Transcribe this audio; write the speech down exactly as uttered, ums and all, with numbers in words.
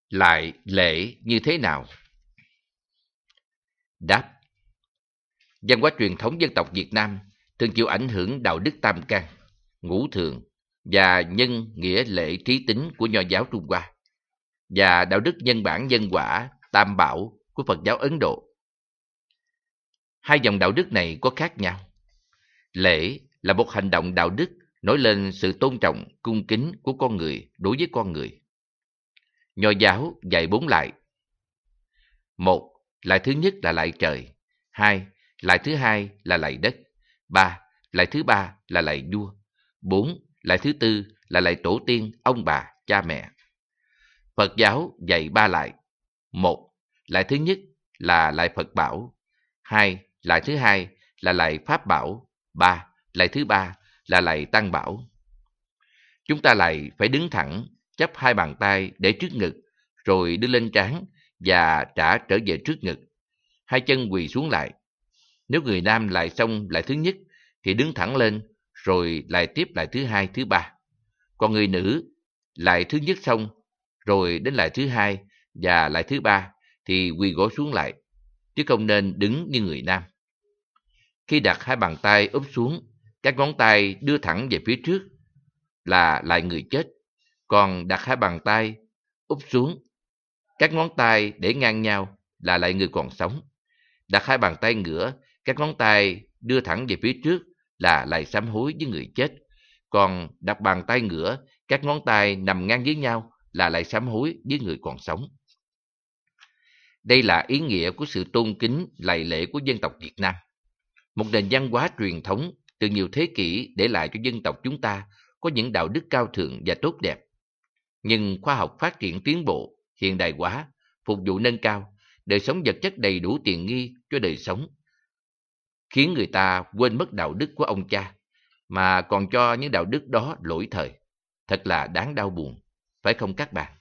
Lại lễ như thế nào? Đáp: văn hóa truyền thống dân tộc Việt Nam thường chịu ảnh hưởng đạo đức tam căn, ngũ thường và nhân nghĩa lễ trí tính của Nho giáo Trung Hoa và đạo đức nhân bản nhân quả tam bảo của Phật giáo Ấn Độ. Hai dòng đạo đức này có khác nhau. Lễ là một hành động đạo đức nói lên sự tôn trọng, cung kính của con người đối với con người. Nho giáo dạy bốn lại. Một, lại thứ nhất là lạy trời. Hai, lại thứ hai là lạy đất. Ba, lại thứ ba là lạy vua. Bốn, lại thứ tư là lạy tổ tiên, ông bà, cha mẹ. Phật giáo dạy ba lại. Một, lại thứ nhất là lạy Phật bảo. Hai, lại thứ hai là lạy Pháp bảo. Ba, lạy thứ ba là lạy Tăng bảo. Chúng ta lại phải đứng thẳng, chắp hai bàn tay để trước ngực, rồi đưa lên trán và trả trở về trước ngực. Hai chân quỳ xuống lại. Nếu người nam lại xong lại thứ nhất thì đứng thẳng lên, rồi lại tiếp lại thứ hai, thứ ba. Còn người nữ lại thứ nhất xong, rồi đến lại thứ hai và lại thứ ba thì quỳ gối xuống lại, chứ không nên đứng như người nam. Khi đặt hai bàn tay úp xuống, các ngón tay đưa thẳng về phía trước là lại người chết. Còn đặt hai bàn tay úp xuống, các ngón tay để ngang nhau là lại người còn sống. Đặt hai bàn tay ngửa, các ngón tay đưa thẳng về phía trước là lại sám hối với người chết. Còn đặt bàn tay ngửa, các ngón tay nằm ngang với nhau là lại sám hối với người còn sống. Đây là ý nghĩa của sự tôn kính lạy lễ của dân tộc Việt Nam. Một nền văn hóa truyền thống từ nhiều thế kỷ để lại cho dân tộc chúng ta có những đạo đức cao thượng và tốt đẹp. Nhưng khoa học phát triển tiến bộ, hiện đại hóa, phục vụ nâng cao, đời sống vật chất đầy đủ tiện nghi cho đời sống, khiến người ta quên mất đạo đức của ông cha, mà còn cho những đạo đức đó lỗi thời. Thật là đáng đau buồn, phải không các bạn?